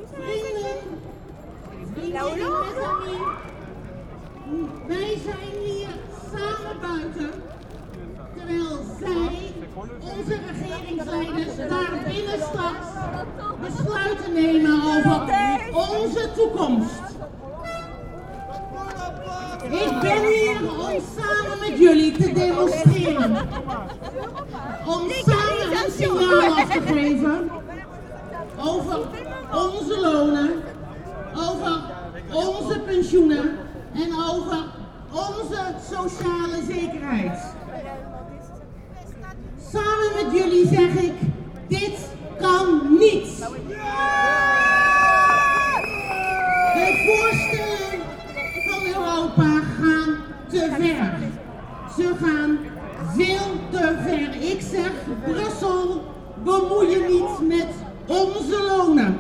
Wij zijn hier samen buiten, terwijl zij, onze regeringsleiders, daar binnen straks besluiten nemen over onze toekomst. Ik ben hier om samen met jullie te demonstreren. Om samen een signaal af te geven over onze lonen, over onze pensioenen en over onze sociale zekerheid. Samen met jullie zeg ik, dit kan niet. De voorstellen van Europa gaan te ver. Ze gaan veel te ver. Ik zeg, Brussel, bemoei je niet met onze lonen.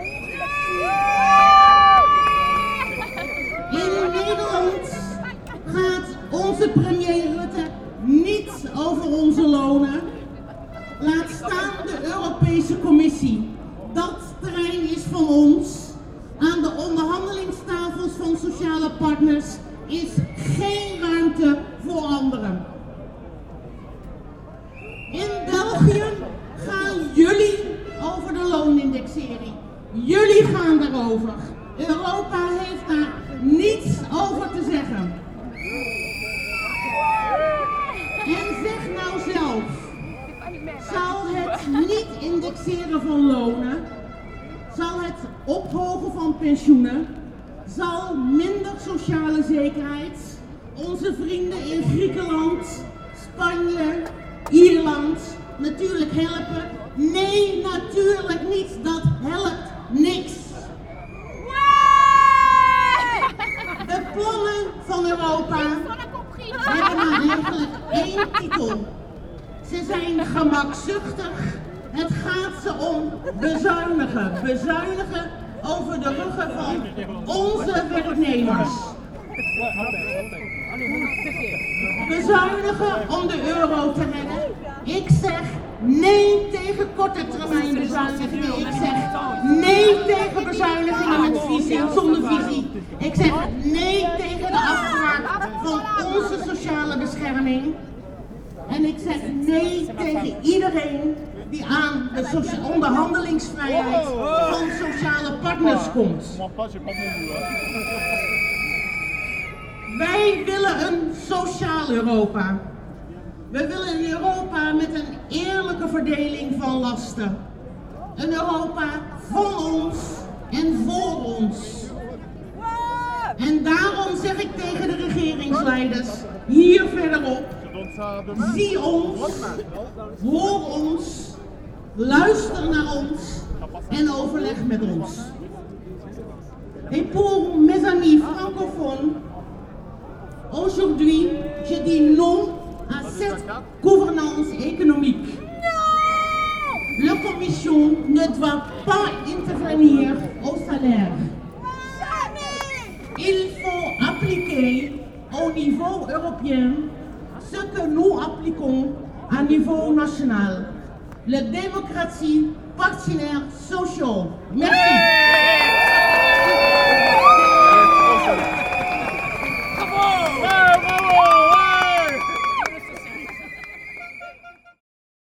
In Nederland gaat onze premier Rutte niet over onze lonen. Laat staan de Europese Commissie. Dat terrein is van ons. Aan de onderhandelingstafels van sociale partners is geen ruimte voor anderen. In België gaan jullie over de loonindexering. Jullie gaan daarover. Europa heeft daar niets over te zeggen. En zeg nou zelf, zal het niet indexeren van lonen, zal het ophogen van pensioenen, zal minder sociale zekerheid onze vrienden in Griekenland, Spanje, Ierland natuurlijk helpen? Nee, natuurlijk niet. Dat helpt niks. De plannen van Europa hebben maar eigenlijk één titel. Ze zijn gemakzuchtig. Het gaat ze om bezuinigen. Bezuinigen over de ruggen van onze werknemers. Bezuinigen om de euro te redden. Ik zeg nee tegen korte termijn bezuinigingen. Ik zeg nee tegen bezuinigingen met visie en zonder visie. Ik zeg nee tegen de afbraak van onze sociale bescherming. En ik zeg nee tegen iedereen die aan de onderhandelingsvrijheid van sociale partners komt. Wij willen een sociaal Europa. We willen een Europa met een eerlijke verdeling van lasten. Een Europa van ons en voor ons. En daarom zeg ik tegen de regeringsleiders hier verderop: zie ons, hoor ons, luister naar ons en overleg met ons. Et pour mes amis francophones, aujourd'hui, je dis non à cette gouvernance économique. La Commission ne doit pas intervenir au salaire. Il faut appliquer au niveau européen ce que nous appliquons à niveau national. La démocratie partenaire sociale. Merci.